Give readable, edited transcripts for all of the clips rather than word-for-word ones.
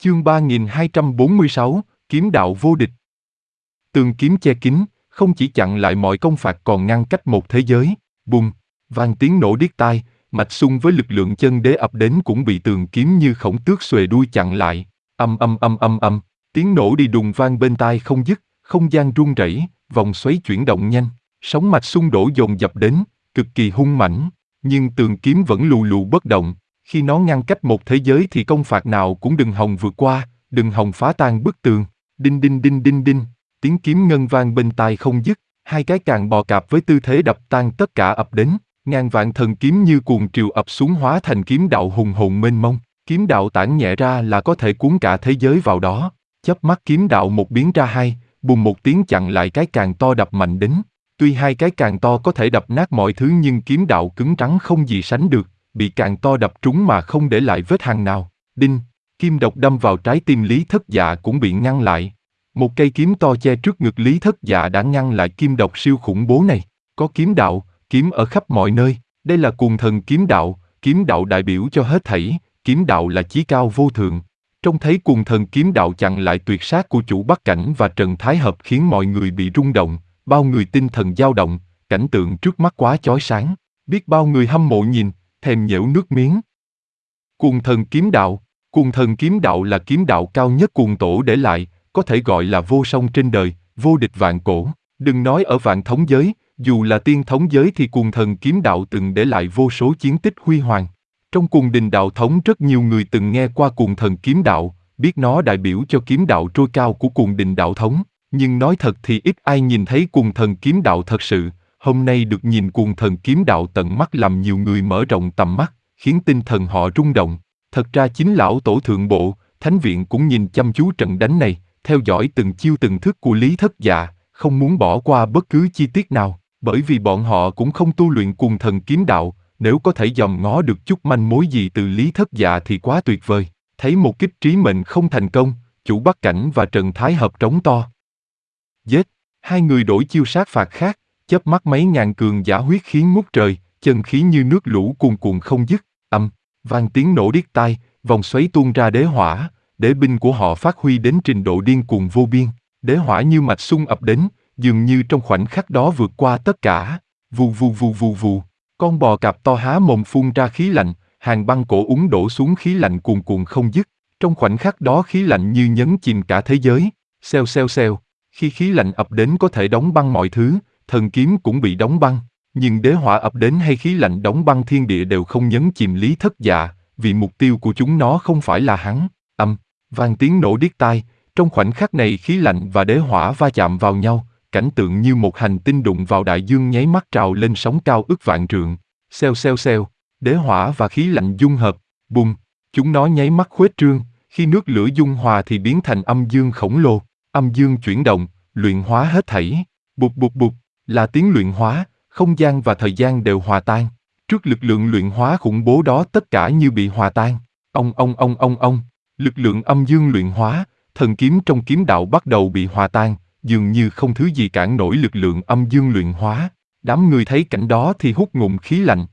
Chương 3246, Kiếm đạo vô địch. Tường kiếm che kín, không chỉ chặn lại mọi công phạt còn ngăn cách một thế giới. Bùng, vang tiếng nổ điếc tai, Mạch Xung với lực lượng chân đế ập đến cũng bị tường kiếm như khổng tước xuề đuôi chặn lại. Âm, tiếng nổ đi đùng vang bên tai không dứt, không gian rung rẩy, vòng xoáy chuyển động nhanh, sóng mạch xung đổ dồn dập đến, cực kỳ hung mãnh, nhưng tường kiếm vẫn lù lù bất động. Khi nó ngăn cách một thế giới thì công phạt nào cũng đừng hòng vượt qua, đừng hòng phá tan bức tường. Đinh đinh đinh đinh đinh, tiếng kiếm ngân vang bên tai không dứt, hai cái càng bò cạp với tư thế đập tan tất cả ập đến, ngàn vạn thần kiếm như cuồng triều ập xuống hóa thành kiếm đạo hùng hồn mênh mông. Kiếm đạo tản nhẹ ra là có thể cuốn cả thế giới vào đó. Chớp mắt kiếm đạo một biến ra hai, bùng một tiếng chặn lại cái càng to đập mạnh đến. Tuy hai cái càng to có thể đập nát mọi thứ nhưng kiếm đạo cứng rắn không gì sánh được, bị càng to đập trúng mà không để lại vết hằn nào. Đinh, kim độc đâm vào trái tim Lý Thất Dạ cũng bị ngăn lại. Một cây kiếm to che trước ngực Lý Thất Dạ đã ngăn lại kim độc siêu khủng bố này. Có kiếm đạo, kiếm ở khắp mọi nơi, đây là cuồng thần kiếm đạo đại biểu cho hết thảy, kiếm đạo là chí cao vô thượng. Trông thấy cuồng thần kiếm đạo chặn lại tuyệt sát của chủ Bắc Cảnh và Trần Thái Hợp khiến mọi người bị rung động, bao người tinh thần dao động, cảnh tượng trước mắt quá chói sáng, biết bao người hâm mộ nhìn, thèm nhễu nước miếng. Cuồng thần kiếm đạo là kiếm đạo cao nhất cuồng tổ để lại, có thể gọi là vô song trên đời, vô địch vạn cổ. Đừng nói ở vạn thống giới, dù là tiên thống giới thì cuồng thần kiếm đạo từng để lại vô số chiến tích huy hoàng. Trong Cuồng Đình đạo thống rất nhiều người từng nghe qua cuồng thần kiếm đạo, biết nó đại biểu cho kiếm đạo trôi cao của Cuồng Đình đạo thống, nhưng nói thật thì ít ai nhìn thấy cuồng thần kiếm đạo thật sự. Hôm nay được nhìn cuồng thần kiếm đạo tận mắt làm nhiều người mở rộng tầm mắt, khiến tinh thần họ rung động. Thật ra chính lão tổ thượng bộ, thánh viện cũng nhìn chăm chú trận đánh này, theo dõi từng chiêu từng thức của Lý Thất Dạ, không muốn bỏ qua bất cứ chi tiết nào, bởi vì bọn họ cũng không tu luyện cuồng thần kiếm đạo, nếu có thể dòm ngó được chút manh mối gì từ Lý Thất Dạ thì quá tuyệt vời. Thấy một kích trí mệnh không thành công, chủ Bắc Cảnh và Trần Thái Hợp trống to. Giết, hai người đổi chiêu sát phạt khác, chớp mắt mấy ngàn cường giả huyết khí ngút trời, chân khí như nước lũ cuồn cuộn không dứt. Vang tiếng nổ điếc tai, vòng xoáy tuôn ra đế hỏa, đế binh của họ phát huy đến trình độ điên cuồng vô biên, đế hỏa như mạch xung ập đến, dường như trong khoảnh khắc đó vượt qua tất cả. Vù vù vù vù vù, con bò cạp to há mồm phun ra khí lạnh, hàng băng cổ úng đổ xuống khí lạnh cuồn cuộn không dứt, trong khoảnh khắc đó khí lạnh như nhấn chìm cả thế giới. Xèo xèo xèo, khi khí lạnh ập đến có thể đóng băng mọi thứ, thần kiếm cũng bị đóng băng, nhưng đế hỏa ập đến hay khí lạnh đóng băng thiên địa đều không nhấn chìm Lý Thất Dạ, vì mục tiêu của chúng nó không phải là hắn. Vang tiếng nổ điếc tai, trong khoảnh khắc này khí lạnh và đế hỏa va chạm vào nhau, cảnh tượng như một hành tinh đụng vào đại dương nháy mắt trào lên sóng cao ức vạn trượng. Xèo xèo xèo, đế hỏa và khí lạnh dung hợp, bùng, chúng nó nháy mắt khuếch trương, khi nước lửa dung hòa thì biến thành âm dương khổng lồ, âm dương chuyển động, luyện hóa hết thảy. Bụp bụp bụp, là tiếng luyện hóa, không gian và thời gian đều hòa tan. Trước lực lượng luyện hóa khủng bố đó tất cả như bị hòa tan. Ông, lực lượng âm dương luyện hóa, thần kiếm trong kiếm đạo bắt đầu bị hòa tan, dường như không thứ gì cản nổi lực lượng âm dương luyện hóa. Đám người thấy cảnh đó thì hút ngụm khí lạnh.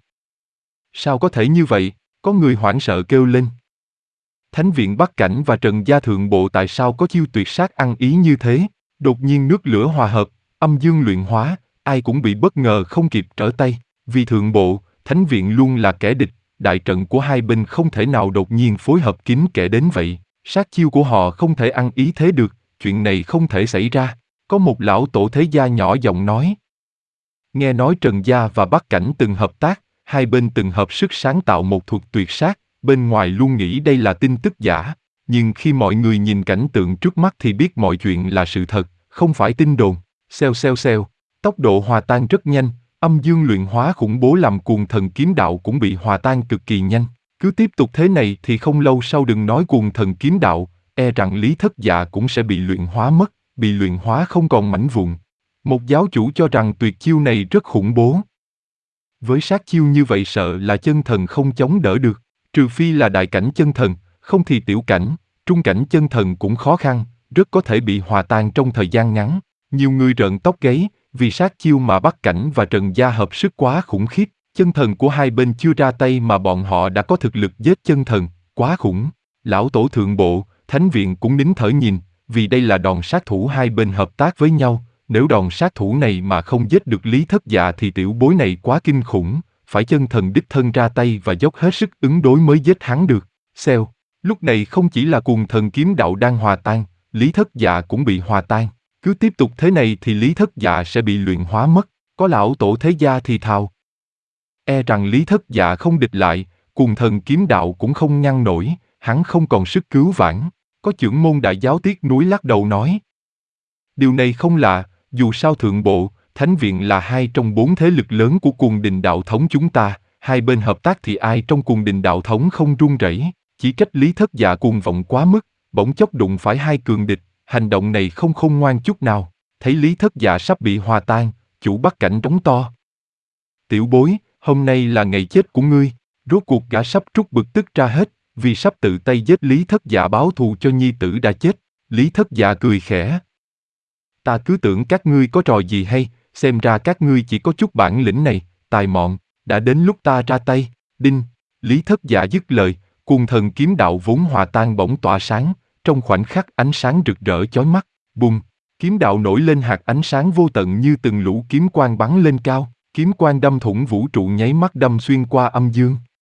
Sao có thể như vậy? Có người hoảng sợ kêu lên. Thánh viện Bắc Cảnh và Trần Gia Thượng Bộ tại sao có chiêu tuyệt sát ăn ý như thế? Đột nhiên nước lửa hòa hợp, âm dương luyện hóa, ai cũng bị bất ngờ không kịp trở tay. Vì Thượng Bộ, Thánh viện luôn là kẻ địch, đại trận của hai bên không thể nào đột nhiên phối hợp kín kẽ đến vậy. Sát chiêu của họ không thể ăn ý thế được, chuyện này không thể xảy ra. Có một lão tổ thế gia nhỏ giọng nói. Nghe nói Trần Gia và Bắc Cảnh từng hợp tác, hai bên từng hợp sức sáng tạo một thuật tuyệt sát, bên ngoài luôn nghĩ đây là tin tức giả. Nhưng khi mọi người nhìn cảnh tượng trước mắt thì biết mọi chuyện là sự thật, không phải tin đồn. Xèo xèo xèo, tốc độ hòa tan rất nhanh, âm dương luyện hóa khủng bố làm cuồng thần kiếm đạo cũng bị hòa tan cực kỳ nhanh. Cứ tiếp tục thế này thì không lâu sau đừng nói cuồng thần kiếm đạo, e rằng Lý Thất Dạ cũng sẽ bị luyện hóa mất, bị luyện hóa không còn mảnh vụn. Một giáo chủ cho rằng tuyệt chiêu này rất khủng bố. Với sát chiêu như vậy sợ là chân thần không chống đỡ được, trừ phi là đại cảnh chân thần, không thì tiểu cảnh, trung cảnh chân thần cũng khó khăn, rất có thể bị hòa tan trong thời gian ngắn. Nhiều người rợn tóc gáy, vì sát chiêu mà Bắc Cảnh và Trần Gia hợp sức quá khủng khiếp, chân thần của hai bên chưa ra tay mà bọn họ đã có thực lực giết chân thần, quá khủng. Lão tổ thượng bộ, Thánh viện cũng nín thở nhìn, vì đây là đòn sát thủ hai bên hợp tác với nhau, nếu đòn sát thủ này mà không giết được Lý Thất Dạ thì tiểu bối này quá kinh khủng, phải chân thần đích thân ra tay và dốc hết sức ứng đối mới giết hắn được. Xèo, lúc này không chỉ là cuồng thần kiếm đạo đang hòa tan, Lý Thất Dạ cũng bị hòa tan. Cứ tiếp tục thế này thì Lý Thất Dạ sẽ bị luyện hóa mất, có lão tổ thế gia thì thào. E rằng Lý Thất Dạ không địch lại, cuồng thần kiếm đạo cũng không ngăn nổi, hắn không còn sức cứu vãn. Có chưởng môn đại giáo tiếc nuối lắc đầu nói. Điều này không lạ, dù sao thượng bộ, thánh viện là hai trong bốn thế lực lớn của cuồng đình đạo thống chúng ta, hai bên hợp tác thì ai trong cuồng đình đạo thống không run rẩy, chỉ trách Lý Thất Dạ cuồng vọng quá mức, bỗng chốc đụng phải hai cường địch, hành động này không khôn ngoan chút nào. Thấy Lý Thất Dạ sắp bị hòa tan, chủ Bắc Cảnh trống to. Tiểu bối, hôm nay là ngày chết của ngươi, rốt cuộc gã sắp trút bực tức ra hết, vì sắp tự tay giết Lý Thất Dạ báo thù cho nhi tử đã chết. Lý Thất Dạ cười khẽ. Ta cứ tưởng các ngươi có trò gì hay, xem ra các ngươi chỉ có chút bản lĩnh này, tài mọn, đã đến lúc ta ra tay. Đinh, Lý Thất Dạ dứt lời, cuồng thần kiếm đạo vốn hòa tan bỗng tỏa sáng, trong khoảnh khắc ánh sáng rực rỡ chói mắt, bùng, kiếm đạo nổi lên hạt ánh sáng vô tận như từng lũ kiếm quang bắn lên cao, kiếm quang đâm thủng vũ trụ nháy mắt đâm xuyên qua âm dương.